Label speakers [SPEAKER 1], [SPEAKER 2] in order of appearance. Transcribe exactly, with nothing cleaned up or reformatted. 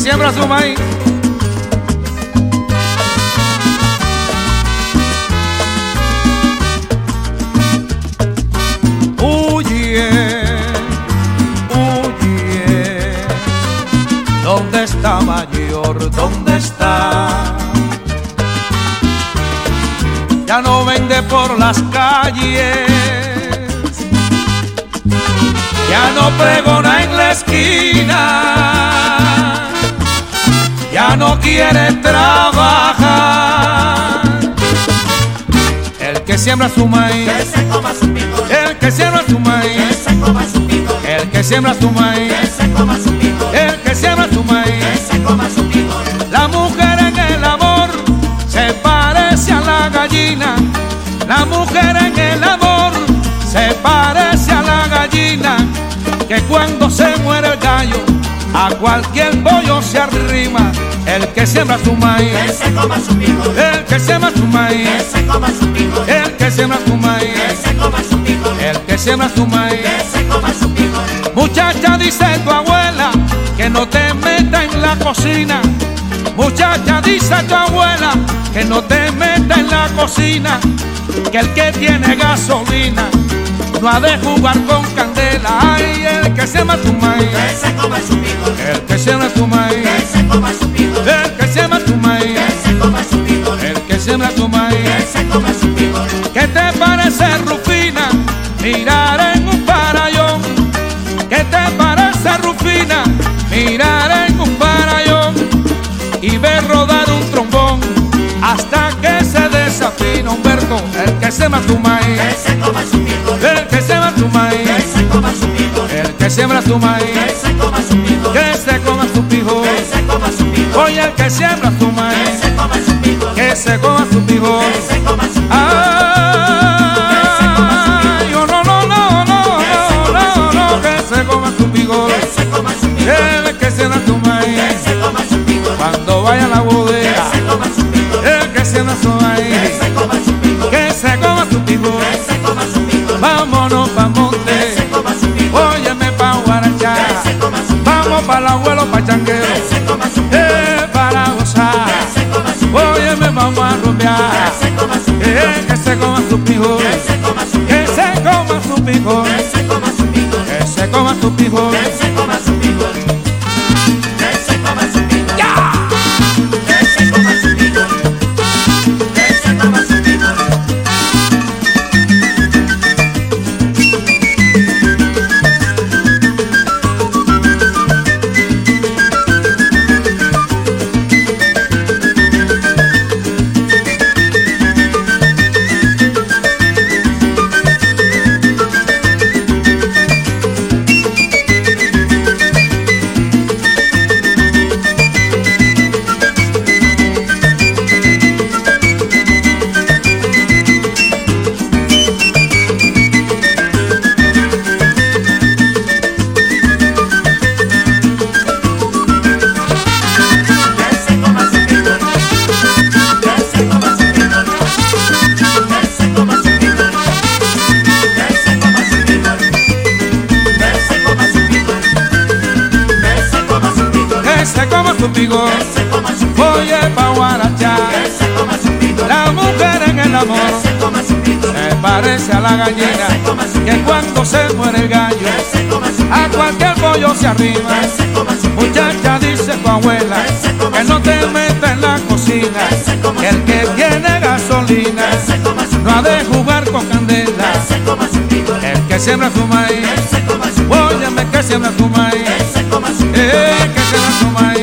[SPEAKER 1] siembra su maíz. Huye, huye. ¿Dónde está mayor? ¿Dónde está? Ya no vende por las calles, ya no pregona en la esquina, ya no quiere trabajar. El que siembra su maíz,
[SPEAKER 2] que se coma su pico.
[SPEAKER 1] el que siembra su maíz,
[SPEAKER 2] Que se coma su pico.
[SPEAKER 1] el que siembra su maíz,
[SPEAKER 2] Que se coma su pico.
[SPEAKER 1] el que siembra su
[SPEAKER 2] Que
[SPEAKER 1] maíz.
[SPEAKER 2] se coma su pico.
[SPEAKER 1] La mujer en el amor se parece a la gallina. La mujer en el amor se parece a la gallina, que cuando se muere el gallo a cualquier pollo se arrima. El que siembra su maíz,
[SPEAKER 2] Que se coma su pico.
[SPEAKER 1] el que siembra su
[SPEAKER 2] Que
[SPEAKER 1] maíz,
[SPEAKER 2] se coma su pico.
[SPEAKER 1] el que siembra su
[SPEAKER 2] Que
[SPEAKER 1] maíz,
[SPEAKER 2] se coma su pico.
[SPEAKER 1] el que siembra su maíz.
[SPEAKER 2] Que se coma su pico.
[SPEAKER 1] Muchacha, dice tu abuela, que no te meta en la cocina. Muchacha, dice tu abuela, que no te meta en la cocina, que el que tiene gasolina no ha de jugar con candela. Ay, el que siembra tu maíz,
[SPEAKER 2] Que se coma su pico.
[SPEAKER 1] el que siembra tu maíz,
[SPEAKER 2] Que se coma su pico.
[SPEAKER 1] el que siembra tu maíz,
[SPEAKER 2] Que se coma su pico.
[SPEAKER 1] el que siembra tu maíz.
[SPEAKER 2] Que se coma su pico.
[SPEAKER 1] ¿Qué te parece, Rufina, mirar en un parayón? ¿Qué te parece, Rufina, mirar en un parayón y ver rodar un trombón hasta que se desafina? Humberto, el que siembra tu maíz,
[SPEAKER 2] Que se coma su pico.
[SPEAKER 1] el que siembra tu
[SPEAKER 2] Que
[SPEAKER 1] maíz,
[SPEAKER 2] se coma su pico.
[SPEAKER 1] el que siembra tu
[SPEAKER 2] Que
[SPEAKER 1] maíz,
[SPEAKER 2] se coma su pico.
[SPEAKER 1] que se coma su pijo.
[SPEAKER 2] Que se coma su pico.
[SPEAKER 1] Oye, el que siembra tu
[SPEAKER 2] Que
[SPEAKER 1] maíz,
[SPEAKER 2] se coma su pico.
[SPEAKER 1] que se coma su pijo.
[SPEAKER 2] Que se coma su pico.
[SPEAKER 1] Ay, oh, no, no, no, no, no, no, no, que se coma su pijo.
[SPEAKER 2] Que se coma su pico.
[SPEAKER 1] El que siembra tu
[SPEAKER 2] Que
[SPEAKER 1] maíz,
[SPEAKER 2] se coma su pico.
[SPEAKER 1] cuando vaya a la
[SPEAKER 2] Que
[SPEAKER 1] bodega.
[SPEAKER 2] se coma su pico.
[SPEAKER 1] El que siembra su
[SPEAKER 2] Que
[SPEAKER 1] maíz,
[SPEAKER 2] se coma su pico.
[SPEAKER 1] que se coma su pijo.
[SPEAKER 2] Que se coma su pico.
[SPEAKER 1] Vámonos pa'
[SPEAKER 2] Que
[SPEAKER 1] monte,
[SPEAKER 2] se coma su pico.
[SPEAKER 1] óyeme pa' guarachar.
[SPEAKER 2] Que se coma su pico.
[SPEAKER 1] Vamos pa' el abuelo, pa' changuero,
[SPEAKER 2] Que se coma su pico.
[SPEAKER 1] eh, para gozar.
[SPEAKER 2] Que se coma su pico.
[SPEAKER 1] Óyeme, vamos a
[SPEAKER 2] Que
[SPEAKER 1] rumbear.
[SPEAKER 2] se coma su pico.
[SPEAKER 1] Eh, que se coma su pijo,
[SPEAKER 2] Que se coma su
[SPEAKER 1] que
[SPEAKER 2] pico.
[SPEAKER 1] se coma su pijo,
[SPEAKER 2] Que se coma su pico.
[SPEAKER 1] que se coma su pijo.
[SPEAKER 2] Que se coma su pico. Que se coma su pico. Que se coma su pico. Que se coma su pico. Que se coma su pico. Que se coma su pico. Que se coma su pico. Que se coma su pico. Que se coma su pico. Que se coma su pico.
[SPEAKER 1] Que se coma su pijo,
[SPEAKER 2] Que se coma su pico.
[SPEAKER 1] oye pa' guarachar.
[SPEAKER 2] Que se coma su pico.
[SPEAKER 1] La mujer en el amor
[SPEAKER 2] Que se coma su pico.
[SPEAKER 1] se parece a la gallina, que cuando se muere el gallo
[SPEAKER 2] Que se coma su pico.
[SPEAKER 1] a cualquier pollo se arrima.
[SPEAKER 2] Que se coma su pico.
[SPEAKER 1] Muchacha, dice tu abuela, que no te meta en la cocina, que el que tiene gasolina
[SPEAKER 2] Que se coma su
[SPEAKER 1] no ha de jugar con candela.
[SPEAKER 2] Que se coma su pico.
[SPEAKER 1] El que siembra su maíz,
[SPEAKER 2] Que se coma su pico.
[SPEAKER 1] óyeme, que siembra su maíz,
[SPEAKER 2] Que se coma su pico.
[SPEAKER 1] eh, que siembra su maíz.